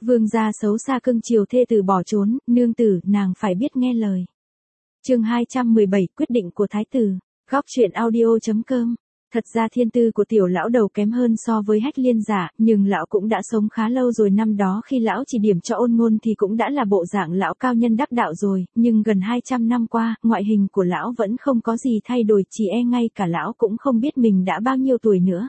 Vương gia xấu xa cưng chiều thê tử bỏ trốn, nương tử, nàng phải biết nghe lời. Chương 217, quyết định của thái tử. Góc truyện audio.com. Thật ra thiên tư của tiểu lão đầu kém hơn so với Hách Liên Giả, nhưng lão cũng đã sống khá lâu rồi, năm đó khi lão chỉ điểm cho Ôn Ngôn thì cũng đã là bộ dạng lão cao nhân đắc đạo rồi, nhưng gần 200 năm qua, ngoại hình của lão vẫn không có gì thay đổi, chỉ e ngay cả lão cũng không biết mình đã bao nhiêu tuổi nữa.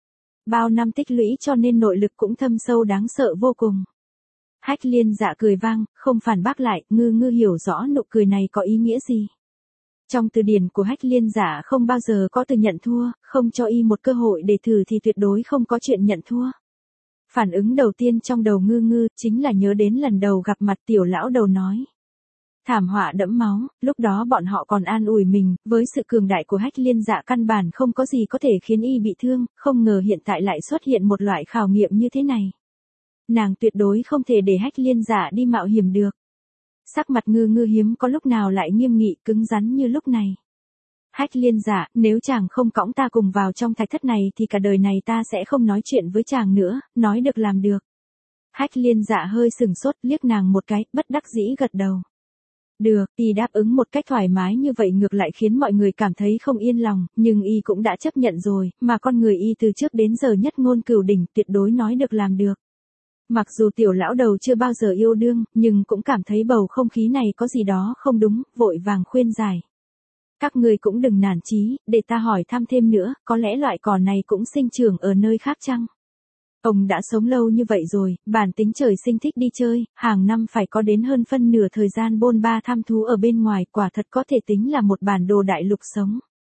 Bao năm tích lũy cho nên nội lực cũng thâm sâu đáng sợ vô cùng. Hách Liên Dạ cười vang, không phản bác lại, ngư hiểu rõ nụ cười này có ý nghĩa gì. Trong từ điển của Hách Liên Dạ không bao giờ có từ nhận thua, không cho y một cơ hội để thử thì tuyệt đối không có chuyện nhận thua. Phản ứng đầu tiên trong đầu ngư chính là nhớ đến lần đầu gặp mặt tiểu lão đầu nói. Thảm họa đẫm máu, lúc đó bọn họ còn an ủi mình, với sự cường đại của Hách Liên Dạ căn bản không có gì có thể khiến y bị thương, không ngờ hiện tại lại xuất hiện một loại khảo nghiệm như thế này. Nàng tuyệt đối không thể để Hách Liên Dạ đi mạo hiểm được. Sắc mặt ngư hiếm có lúc nào lại nghiêm nghị cứng rắn như lúc này. Hách Liên Dạ, nếu chàng không cõng ta cùng vào trong thạch thất này thì cả đời này ta sẽ không nói chuyện với chàng nữa, nói được làm được. Hách Liên Dạ hơi sừng sốt liếc nàng một cái, bất đắc dĩ gật đầu. Được, y đáp ứng một cách thoải mái như vậy ngược lại khiến mọi người cảm thấy không yên lòng, nhưng y cũng đã chấp nhận rồi, mà con người y từ trước đến giờ nhất ngôn cửu đỉnh, tuyệt đối nói được làm được. Mặc dù tiểu lão đầu chưa bao giờ yêu đương, nhưng cũng cảm thấy bầu không khí này có gì đó không đúng, vội vàng khuyên giải. Các ngươi cũng đừng nản chí, để ta hỏi thăm thêm nữa, có lẽ loại cỏ này cũng sinh trưởng ở nơi khác chăng? Ông đã sống lâu như vậy rồi, bản tính trời sinh thích đi chơi, hàng năm phải có đến hơn phân nửa thời gian bôn ba thăm thú ở bên ngoài, quả thật có thể tính là một bản đồ đại lục sống.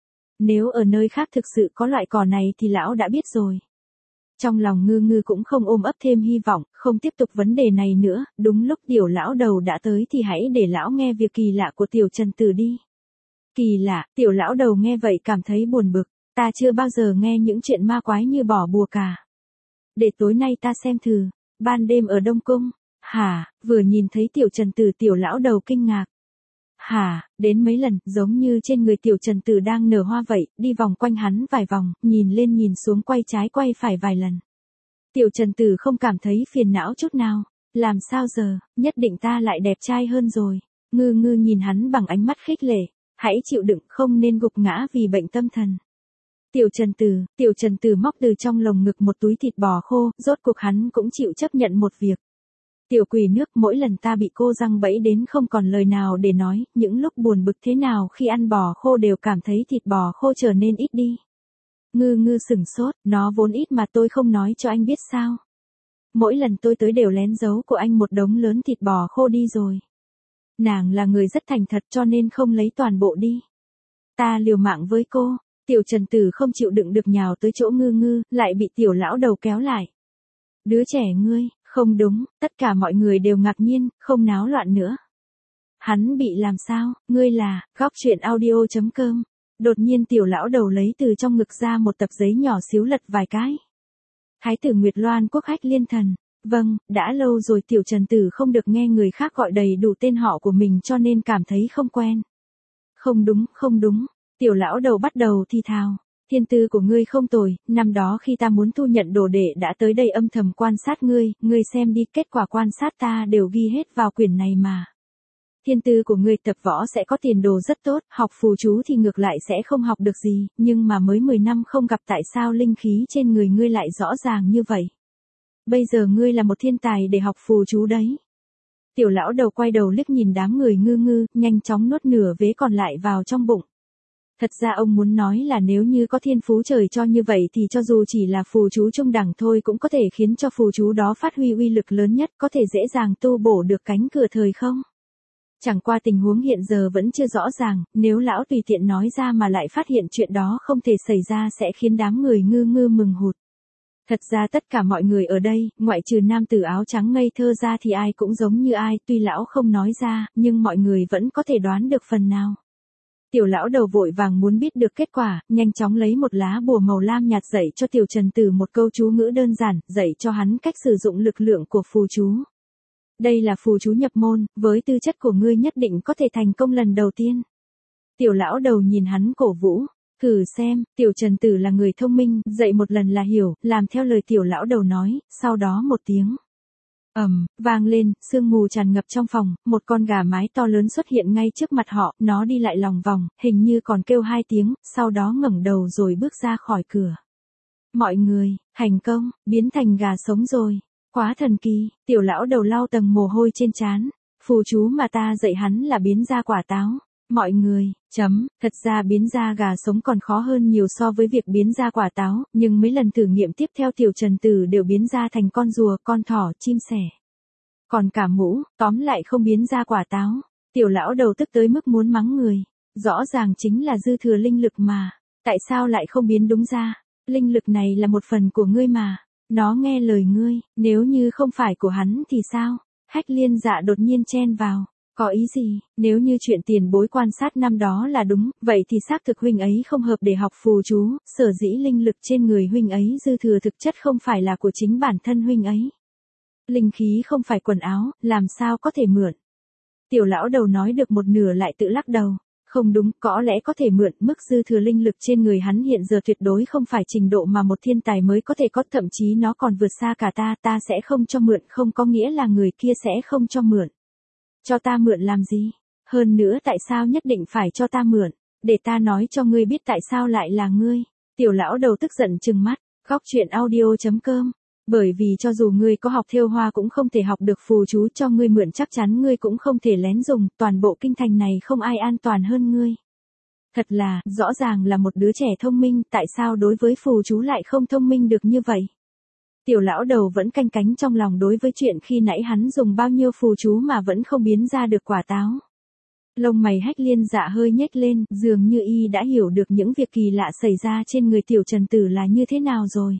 Nếu ở nơi khác thực sự có loại cỏ này thì lão đã biết rồi. Trong lòng ngư cũng không ôm ấp thêm hy vọng, không tiếp tục vấn đề này nữa, đúng lúc tiểu lão đầu đã tới thì hãy để lão nghe việc kỳ lạ của tiểu Trần Tử đi. Kỳ lạ, tiểu lão đầu nghe vậy cảm thấy buồn bực, ta chưa bao giờ nghe những chuyện ma quái như bỏ bùa cả. Để tối nay ta xem thử, ban đêm ở Đông Cung, hả, vừa nhìn thấy tiểu Trần Tử tiểu lão đầu kinh ngạc. Hả, đến mấy lần, giống như trên người tiểu Trần Tử đang nở hoa vậy, đi vòng quanh hắn vài vòng, nhìn lên nhìn xuống quay trái quay phải vài lần. Tiểu Trần Tử không cảm thấy phiền não chút nào, làm sao giờ, nhất định ta lại đẹp trai hơn rồi. Ngư nhìn hắn bằng ánh mắt khích lệ, hãy chịu đựng không nên gục ngã vì bệnh tâm thần. Tiểu Trần Tử móc từ trong lồng ngực một túi thịt bò khô, rốt cuộc hắn cũng chịu chấp nhận một việc. Tiểu quỷ nước, mỗi lần ta bị cô giăng bẫy đến không còn lời nào để nói, những lúc buồn bực thế nào khi ăn bò khô đều cảm thấy thịt bò khô trở nên ít đi. Ngư sửng sốt, nó vốn ít mà tôi không nói cho anh biết sao. Mỗi lần tôi tới đều lén giấu của anh một đống lớn thịt bò khô đi rồi. Nàng là người rất thành thật cho nên không lấy toàn bộ đi. Ta liều mạng với cô, tiểu Trần Tử không chịu đựng được nhào tới chỗ ngư, lại bị tiểu lão đầu kéo lại. Đứa trẻ ngươi. Không đúng, tất cả mọi người đều ngạc nhiên, không náo loạn nữa. Hắn bị làm sao, ngươi là, góc truyện audio.com. Đột nhiên tiểu lão đầu lấy từ trong ngực ra một tập giấy nhỏ xíu lật vài cái. Thái tử Nguyệt Loan quốc Hách Liên Thần. Vâng, đã lâu rồi tiểu Trần Tử không được nghe người khác gọi đầy đủ tên họ của mình cho nên cảm thấy không quen. Không đúng, tiểu lão đầu bắt đầu thì thào. Thiên tư của ngươi không tồi, năm đó khi ta muốn thu nhận đồ đệ đã tới đây âm thầm quan sát ngươi xem đi, kết quả quan sát ta đều ghi hết vào quyển này mà. Thiên tư của ngươi tập võ sẽ có tiền đồ rất tốt, học phù chú thì ngược lại sẽ không học được gì, nhưng mà mới 10 năm không gặp tại sao linh khí trên người ngươi lại rõ ràng như vậy. Bây giờ ngươi là một thiên tài để học phù chú đấy. Tiểu lão đầu quay đầu liếc nhìn đám người ngư, nhanh chóng nuốt nửa vế còn lại vào trong bụng. Thật ra ông muốn nói là nếu như có thiên phú trời cho như vậy thì cho dù chỉ là phù chú trung đẳng thôi cũng có thể khiến cho phù chú đó phát huy uy lực lớn nhất, có thể dễ dàng tu bổ được cánh cửa thời không? Chẳng qua tình huống hiện giờ vẫn chưa rõ ràng, nếu lão tùy tiện nói ra mà lại phát hiện chuyện đó không thể xảy ra sẽ khiến đám người ngư mừng hụt. Thật ra tất cả mọi người ở đây, ngoại trừ nam tử áo trắng ngây thơ ra thì ai cũng giống như ai, tuy lão không nói ra, nhưng mọi người vẫn có thể đoán được phần nào. Tiểu lão đầu vội vàng muốn biết được kết quả, nhanh chóng lấy một lá bùa màu lam nhạt dạy cho tiểu Trần Tử một câu chú ngữ đơn giản, dạy cho hắn cách sử dụng lực lượng của phù chú. Đây là phù chú nhập môn, với tư chất của ngươi nhất định có thể thành công lần đầu tiên. Tiểu lão đầu nhìn hắn cổ vũ, thử xem, tiểu Trần Tử là người thông minh, dạy một lần là hiểu, làm theo lời tiểu lão đầu nói, sau đó một tiếng. Vang lên, sương mù tràn ngập trong phòng, một con gà mái to lớn xuất hiện ngay trước mặt họ, nó đi lại lòng vòng, hình như còn kêu 2 tiếng, sau đó ngẩng đầu rồi bước ra khỏi cửa. Mọi người, thành công, biến thành gà sống rồi. Quá thần kỳ, tiểu lão đầu lau tầng mồ hôi trên trán. Phù chú mà ta dạy hắn là biến ra quả táo. Mọi người, thật ra biến ra gà sống còn khó hơn nhiều so với việc biến ra quả táo, nhưng mấy lần thử nghiệm tiếp theo tiểu Trần Tử đều biến ra thành con rùa, con thỏ, chim sẻ. Còn cả mũ, tóm lại không biến ra quả táo. Tiểu lão đầu tức tới mức muốn mắng người. Rõ ràng chính là dư thừa linh lực mà. Tại sao lại không biến đúng ra? Linh lực này là một phần của ngươi mà. Nó nghe lời ngươi, nếu như không phải của hắn thì sao? Hách Liên Dạ đột nhiên chen vào. Có ý gì? Nếu như chuyện tiền bối quan sát năm đó là đúng, vậy thì xác thực huynh ấy không hợp để học phù chú, sở dĩ linh lực trên người huynh ấy dư thừa thực chất không phải là của chính bản thân huynh ấy. Linh khí không phải quần áo, làm sao có thể mượn? Tiểu lão đầu nói được một nửa lại tự lắc đầu. Không đúng, có lẽ có thể mượn, mức dư thừa linh lực trên người hắn hiện giờ tuyệt đối không phải trình độ mà một thiên tài mới có thể có, thậm chí nó còn vượt xa cả ta sẽ không cho mượn, không có nghĩa là người kia sẽ không cho mượn. Cho ta mượn làm gì? Hơn nữa tại sao nhất định phải cho ta mượn? Để ta nói cho ngươi biết tại sao lại là ngươi. Tiểu lão đầu tức giận trừng mắt, góc chuyện audio.com. Bởi vì cho dù ngươi có học thêu hoa cũng không thể học được phù chú, cho ngươi mượn chắc chắn ngươi cũng không thể lén dùng, toàn bộ kinh thành này không ai an toàn hơn ngươi. Thật là, rõ ràng là một đứa trẻ thông minh, tại sao đối với phù chú lại không thông minh được như vậy? Tiểu lão đầu vẫn canh cánh trong lòng đối với chuyện khi nãy hắn dùng bao nhiêu phù chú mà vẫn không biến ra được quả táo. Lông mày Hách Liên Dạ hơi nhếch lên, dường như y đã hiểu được những việc kỳ lạ xảy ra trên người tiểu Trần Tử là như thế nào rồi.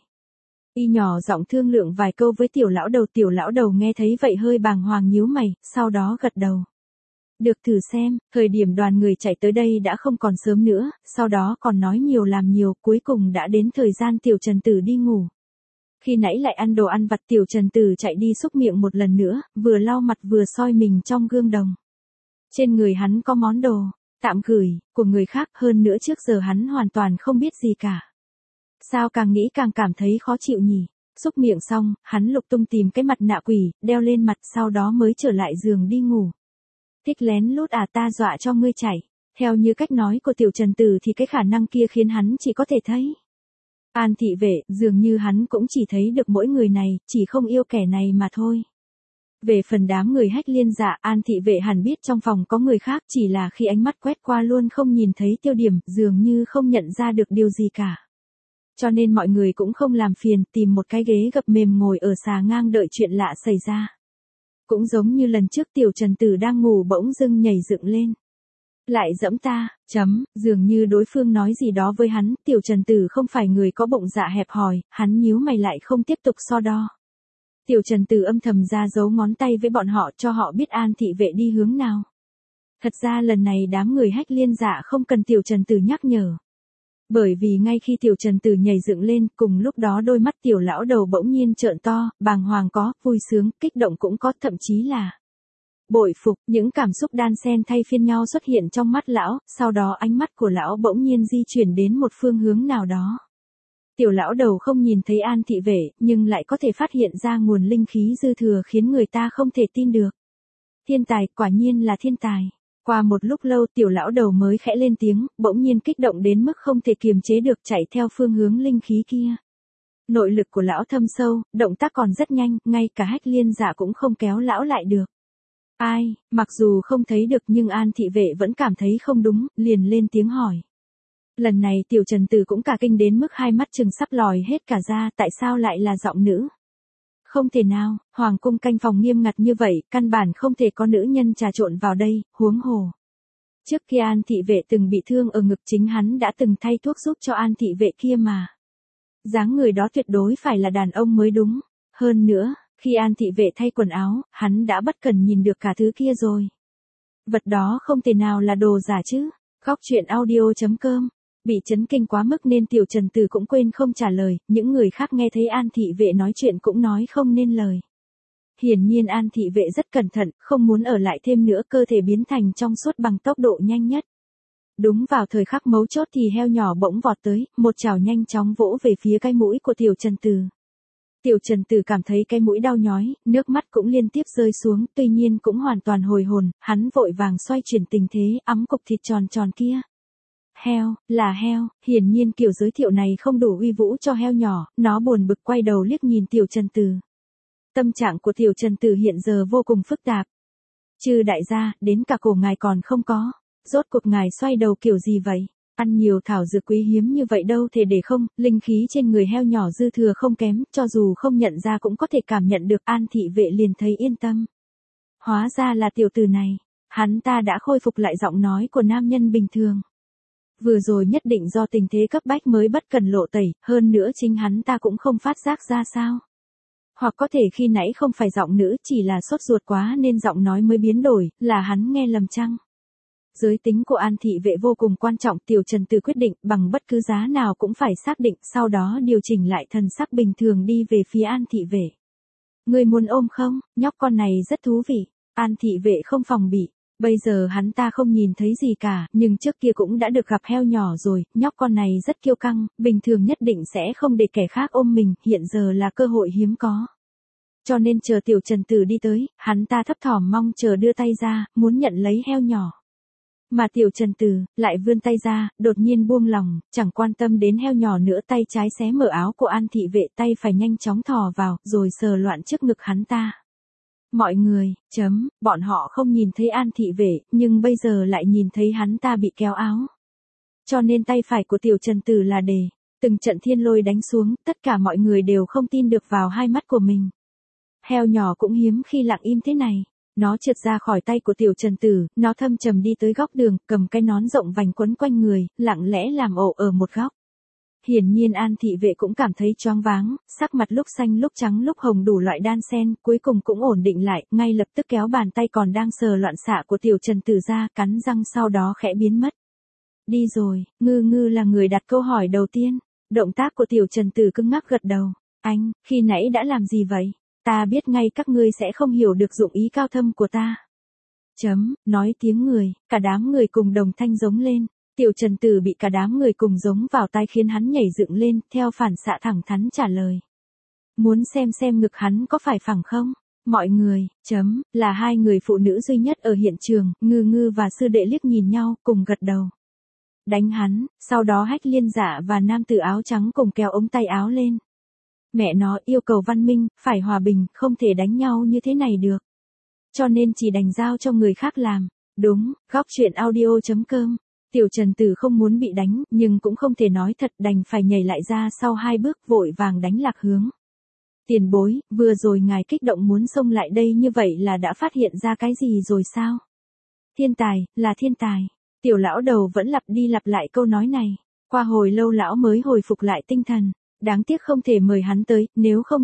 Y nhỏ giọng thương lượng vài câu với tiểu lão đầu nghe thấy vậy hơi bàng hoàng nhíu mày, sau đó gật đầu. Được, thử xem, thời điểm đoàn người chạy tới đây đã không còn sớm nữa, sau đó còn nói nhiều làm nhiều, cuối cùng đã đến thời gian tiểu Trần Tử đi ngủ. Khi nãy lại ăn đồ ăn vặt, tiểu Trần Tử chạy đi xúc miệng một lần nữa, vừa lau mặt vừa soi mình trong gương đồng. Trên người hắn có món đồ, tạm gửi, của người khác, hơn nữa trước giờ hắn hoàn toàn không biết gì cả. Sao càng nghĩ càng cảm thấy khó chịu nhỉ? Xúc miệng xong, hắn lục tung tìm cái mặt nạ quỷ, đeo lên mặt, sau đó mới trở lại giường đi ngủ. Thích lén lút à, ta dọa cho ngươi chạy. Theo như cách nói của tiểu Trần Tử thì cái khả năng kia khiến hắn chỉ có thể thấy. An thị vệ, dường như hắn cũng chỉ thấy được mỗi người này, chỉ không yêu kẻ này mà thôi. Về phần đám người Hách Liên Dạ, An thị vệ hẳn biết trong phòng có người khác, chỉ là khi ánh mắt quét qua luôn không nhìn thấy tiêu điểm, dường như không nhận ra được điều gì cả. Cho nên mọi người cũng không làm phiền, tìm một cái ghế gập mềm ngồi ở xà ngang đợi chuyện lạ xảy ra. Cũng giống như lần trước tiểu Trần Tử đang ngủ bỗng dưng nhảy dựng lên. Lại giẫm ta, dường như đối phương nói gì đó với hắn, tiểu Trần Tử không phải người có bụng dạ hẹp hòi, hắn nhíu mày lại không tiếp tục so đo. Tiểu Trần Tử âm thầm ra dấu ngón tay với bọn họ cho họ biết An thị vệ đi hướng nào. Thật ra lần này đám người Hách Liên Dạ không cần tiểu Trần Tử nhắc nhở. Bởi vì ngay khi tiểu Trần Tử nhảy dựng lên, cùng lúc đó đôi mắt tiểu lão đầu bỗng nhiên trợn to, bàng hoàng có, vui sướng, kích động cũng có, thậm chí là bội phục, những cảm xúc đan xen thay phiên nhau xuất hiện trong mắt lão, sau đó ánh mắt của lão bỗng nhiên di chuyển đến một phương hướng nào đó. Tiểu lão đầu không nhìn thấy An thị vệ, nhưng lại có thể phát hiện ra nguồn linh khí dư thừa khiến người ta không thể tin được. Thiên tài, quả nhiên là thiên tài. Qua một lúc lâu tiểu lão đầu mới khẽ lên tiếng, bỗng nhiên kích động đến mức không thể kiềm chế được chạy theo phương hướng linh khí kia. Nội lực của lão thâm sâu, động tác còn rất nhanh, ngay cả Hách Liên Dạ cũng không kéo lão lại được. Ai, mặc dù không thấy được nhưng An thị vệ vẫn cảm thấy không đúng, liền lên tiếng hỏi. Lần này tiểu Trần Tử cũng cả kinh đến mức hai mắt trừng sắp lòi hết cả ra, tại sao lại là giọng nữ? Không thể nào, hoàng cung canh phòng nghiêm ngặt như vậy, căn bản không thể có nữ nhân trà trộn vào đây, huống hồ. Trước khi An thị vệ từng bị thương ở ngực chính hắn đã từng thay thuốc giúp cho An thị vệ kia mà. Dáng người đó tuyệt đối phải là đàn ông mới đúng. Hơn nữa, khi An thị vệ thay quần áo, hắn đã bất cần nhìn được cả thứ kia rồi. Vật đó không thể nào là đồ giả chứ. Góc chuyện audio.com. Bị chấn kinh quá mức nên tiểu Trần Tử cũng quên không trả lời, những người khác nghe thấy An thị vệ nói chuyện cũng nói không nên lời. Hiển nhiên An thị vệ rất cẩn thận, không muốn ở lại thêm nữa, cơ thể biến thành trong suốt bằng tốc độ nhanh nhất. Đúng vào thời khắc mấu chốt thì heo nhỏ bỗng vọt tới, một chảo nhanh chóng vỗ về phía cái mũi của tiểu Trần Tử. Tiểu Trần Tử cảm thấy cái mũi đau nhói, nước mắt cũng liên tiếp rơi xuống, tuy nhiên cũng hoàn toàn hồi hồn, hắn vội vàng xoay chuyển tình thế, ấm cục thịt tròn tròn kia. Heo, là heo, hiển nhiên kiểu giới thiệu này không đủ uy vũ cho heo nhỏ, nó buồn bực quay đầu liếc nhìn Tiểu Trần Tử. Tâm trạng của Tiểu Trần Tử hiện giờ vô cùng phức tạp. Chư đại gia, đến cả cổ ngài còn không có, rốt cuộc ngài xoay đầu kiểu gì vậy? Ăn nhiều thảo dược quý hiếm như vậy đâu thể để không, linh khí trên người heo nhỏ dư thừa không kém, cho dù không nhận ra cũng có thể cảm nhận được. An thị vệ liền thấy yên tâm. Hóa ra là tiểu tử này, hắn ta đã khôi phục lại giọng nói của nam nhân bình thường. Vừa rồi nhất định do tình thế cấp bách mới bất cần lộ tẩy, hơn nữa chính hắn ta cũng không phát giác ra sao. Hoặc có thể khi nãy không phải giọng nữ, chỉ là sốt ruột quá nên giọng nói mới biến đổi, là hắn nghe lầm chăng? Giới tính của An thị vệ vô cùng quan trọng, Tiểu Trần Tử quyết định bằng bất cứ giá nào cũng phải xác định, sau đó điều chỉnh lại thần sắc bình thường đi về phía An thị vệ. Người muốn ôm không, nhóc con này rất thú vị. An thị vệ không phòng bị. Bây giờ hắn ta không nhìn thấy gì cả, nhưng trước kia cũng đã được gặp heo nhỏ rồi, nhóc con này rất kiêu căng, bình thường nhất định sẽ không để kẻ khác ôm mình, hiện giờ là cơ hội hiếm có. Cho nên chờ Tiểu Trần Tử đi tới, hắn ta thấp thỏm mong chờ đưa tay ra, muốn nhận lấy heo nhỏ. Mà Tiểu Trần Tử lại vươn tay ra, đột nhiên buông lòng, chẳng quan tâm đến heo nhỏ nữa, tay trái xé mở áo của An thị vệ, tay phải nhanh chóng thò vào, rồi sờ loạn trước ngực hắn ta. Mọi người, bọn họ không nhìn thấy An thị vệ, nhưng bây giờ lại nhìn thấy hắn ta bị kéo áo. Cho nên tay phải của Tiểu Trần Tử là đề. Từng trận thiên lôi đánh xuống, tất cả mọi người đều không tin được vào hai mắt của mình. Heo nhỏ cũng hiếm khi lặng im thế này. Nó trượt ra khỏi tay của Tiểu Trần Tử, nó thâm trầm đi tới góc đường, cầm cái nón rộng vành quấn quanh người, lặng lẽ làm ổ ở một góc. Hiển nhiên An thị vệ cũng cảm thấy choáng váng, sắc mặt lúc xanh lúc trắng lúc hồng đủ loại đan xen, cuối cùng cũng ổn định lại, ngay lập tức kéo bàn tay còn đang sờ loạn xạ của Tiểu Trần Tử ra, cắn răng sau đó khẽ biến mất. Đi rồi, Ngư là người đặt câu hỏi đầu tiên. Động tác của Tiểu Trần Tử cứng ngắc gật đầu. Anh, khi nãy đã làm gì vậy? Ta biết ngay các ngươi sẽ không hiểu được dụng ý cao thâm của ta. Nói tiếng người, cả đám người cùng đồng thanh giống lên. Tiểu Trần Tử bị cả đám người cùng giống vào tai khiến hắn nhảy dựng lên, theo phản xạ thẳng thắn trả lời. Muốn xem ngực hắn có phải phẳng không? Mọi người, là hai người phụ nữ duy nhất ở hiện trường, Ngư và sư đệ liếc nhìn nhau, cùng gật đầu. Đánh hắn, sau đó Hách Liên Dạ và nam tử áo trắng cùng kéo ống tay áo lên. Mẹ nó yêu cầu văn minh, phải hòa bình, không thể đánh nhau như thế này được. Cho nên chỉ đành giao cho người khác làm. Đúng, góc chuyện audio.com. Tiểu Trần Tử không muốn bị đánh, nhưng cũng không thể nói thật, đành phải nhảy lại ra sau 2 bước, vội vàng đánh lạc hướng. Tiền bối, vừa rồi ngài kích động muốn xông lại đây như vậy là đã phát hiện ra cái gì rồi sao? Thiên tài, là thiên tài. Tiểu lão đầu vẫn lặp đi lặp lại câu nói này. Qua hồi lâu lão mới hồi phục lại tinh thần. Đáng tiếc không thể mời hắn tới, nếu không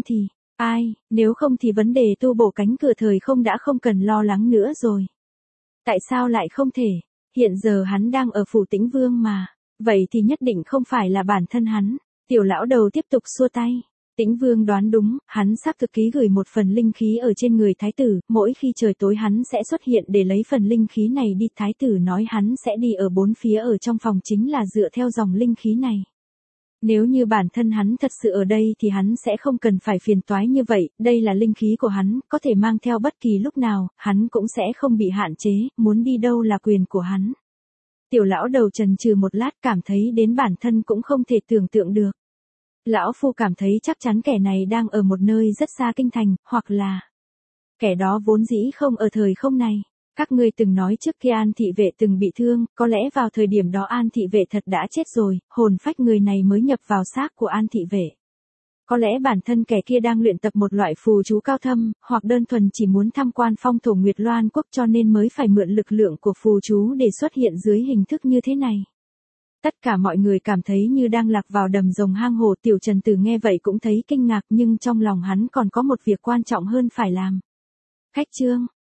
thì vấn đề tu bổ cánh cửa thời không đã không cần lo lắng nữa rồi. Tại sao lại không thể? Hiện giờ hắn đang ở phủ Tĩnh Vương mà. Vậy thì nhất định không phải là bản thân hắn. Tiểu lão đầu tiếp tục xua tay. Tĩnh Vương đoán đúng, hắn xác thực ký gửi một phần linh khí ở trên người thái tử, mỗi khi trời tối hắn sẽ xuất hiện để lấy phần linh khí này đi. Thái tử nói hắn sẽ đi ở 4 phía ở trong phòng chính là dựa theo dòng linh khí này. Nếu như bản thân hắn thật sự ở đây thì hắn sẽ không cần phải phiền toái như vậy, đây là linh khí của hắn, có thể mang theo bất kỳ lúc nào, hắn cũng sẽ không bị hạn chế, muốn đi đâu là quyền của hắn. Tiểu lão đầu chần chừ một lát, cảm thấy đến bản thân cũng không thể tưởng tượng được. Lão phu cảm thấy chắc chắn kẻ này đang ở một nơi rất xa kinh thành, hoặc là kẻ đó vốn dĩ không ở thời không này. Các ngươi từng nói trước kia An thị vệ từng bị thương, có lẽ vào thời điểm đó An thị vệ thật đã chết rồi, hồn phách người này mới nhập vào xác của An thị vệ. Có lẽ bản thân kẻ kia đang luyện tập một loại phù chú cao thâm, hoặc đơn thuần chỉ muốn tham quan phong thổ Nguyệt Loan quốc cho nên mới phải mượn lực lượng của phù chú để xuất hiện dưới hình thức như thế này. Tất cả mọi người cảm thấy như đang lạc vào đầm rồng hang hổ. Tiểu Trần Tử nghe vậy cũng thấy kinh ngạc, nhưng trong lòng hắn còn có một việc quan trọng hơn phải làm. Khách trương,